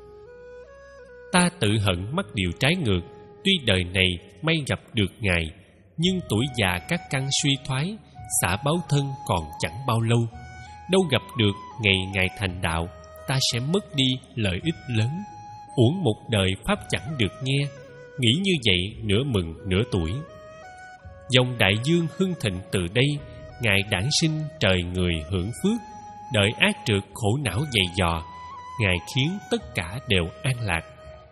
Ta tự hận mắc điều trái ngược, tuy đời này may gặp được ngài, nhưng tuổi già các căn suy thoái, xả báo thân còn chẳng bao lâu. Đâu gặp được ngày ngài thành đạo, ta sẽ mất đi lợi ích lớn. Uổng một đời pháp chẳng được nghe, nghĩ như vậy nửa mừng nửa tuổi. Dòng đại dương hưng thịnh từ đây, ngài đản sinh trời người hưởng phước, đời ác trượt khổ não dày dò, ngài khiến tất cả đều an lạc.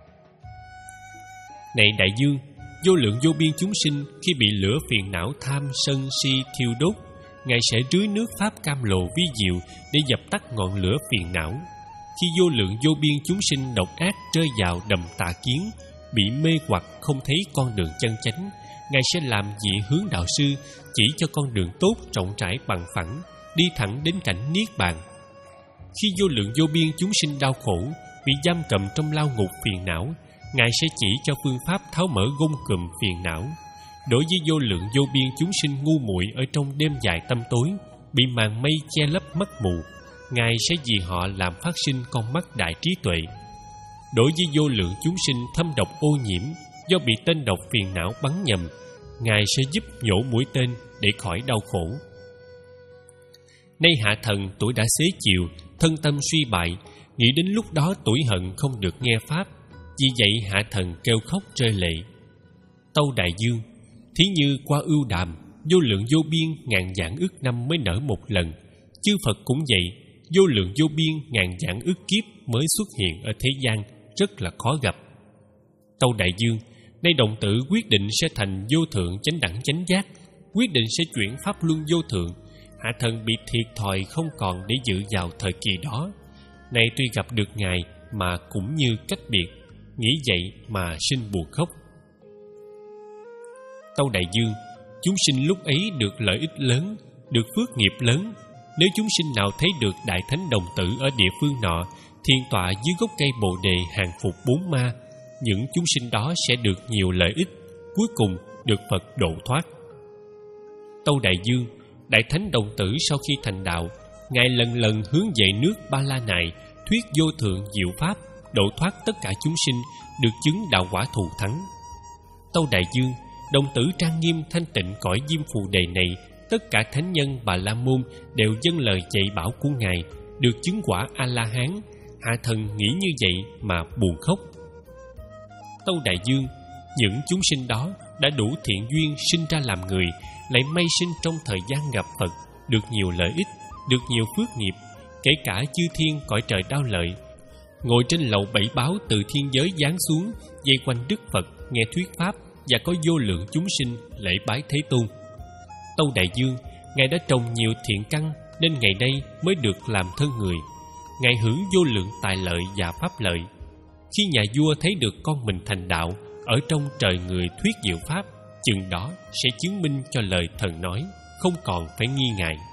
Này đại dương, vô lượng vô biên chúng sinh khi bị lửa phiền não tham sân si thiêu đốt, ngài sẽ rưới nước pháp cam lồ vi diệu để dập tắt ngọn lửa phiền não. Khi vô lượng vô biên chúng sinh độc ác rơi vào đầm tà kiến, bị mê hoặc không thấy con đường chân chánh, ngài sẽ làm vị hướng đạo sư chỉ cho con đường tốt rộng rãi bằng phẳng, đi thẳng đến cảnh niết bàn. Khi vô lượng vô biên chúng sinh đau khổ, bị giam cầm trong lao ngục phiền não, ngài sẽ chỉ cho phương pháp tháo mở gông cùm phiền não. Đối với vô lượng vô biên chúng sinh ngu muội ở trong đêm dài tăm tối, bị màn mây che lấp mắt mù, ngài sẽ vì họ làm phát sinh con mắt đại trí tuệ. Đối với vô lượng chúng sinh thâm độc ô nhiễm, do bị tên độc phiền não bắn nhầm, ngài sẽ giúp nhổ mũi tên để khỏi đau khổ. Nay hạ thần tuổi đã xế chiều, thân tâm suy bại, nghĩ đến lúc đó tuổi hận không được nghe pháp, vì vậy hạ thần kêu khóc rơi lệ. Tâu đại dương, thí như qua ưu đàm, vô lượng vô biên ngàn vạn ức năm mới nở một lần, Chư Phật cũng vậy, vô lượng vô biên ngàn vạn ức kiếp mới xuất hiện ở thế gian, rất là khó gặp. Tâu Đại Dương, nay đồng tử quyết định sẽ thành vô thượng chánh đẳng chánh giác, quyết định sẽ chuyển pháp luân vô thượng. Hạ thần bị thiệt thòi không còn để dự vào thời kỳ đó. Nay tuy gặp được Ngài mà cũng như cách biệt, nghĩ vậy mà sinh buồn khóc. Tâu Đại Dương, chúng sinh lúc ấy được lợi ích lớn, được phước nghiệp lớn. Nếu chúng sinh nào thấy được Đại Thánh Đồng Tử ở địa phương nọ, thiền tọa dưới gốc cây Bồ Đề hàng phục bốn ma, những chúng sinh đó sẽ được nhiều lợi ích, cuối cùng được Phật độ thoát. Tâu Đại Dương, Đại Thánh Đồng Tử sau khi thành đạo, Ngài lần lần hướng về nước Ba La Nại, thuyết vô thượng diệu pháp, độ thoát tất cả chúng sinh, được chứng đạo quả thù thắng. Tâu Đại Dương, Đồng Tử trang nghiêm thanh tịnh cõi Diêm Phù Đề này, tất cả thánh nhân Bà La Môn đều dâng lời dạy bảo của Ngài, được chứng quả A La Hán. Hạ thần nghĩ như vậy mà buồn khóc. Tâu Đại Dương, những chúng sinh đó đã đủ thiện duyên sinh ra làm người, lại may sinh trong thời gian gặp Phật, được nhiều lợi ích, được nhiều phước nghiệp, kể cả chư thiên cõi trời đao lợi, ngồi trên lầu bảy báo từ thiên giới giáng xuống, dây quanh Đức Phật nghe thuyết pháp, và có vô lượng chúng sinh lễ bái Thế Tôn. Tâu Đại Dương, Ngài đã trồng nhiều thiện căn nên ngày nay mới được làm thân người. Ngài hưởng vô lượng tài lợi và pháp lợi. Khi nhà vua thấy được con mình thành đạo, ở trong trời người thuyết diệu pháp, chừng đó sẽ chứng minh cho lời thần nói, không còn phải nghi ngại.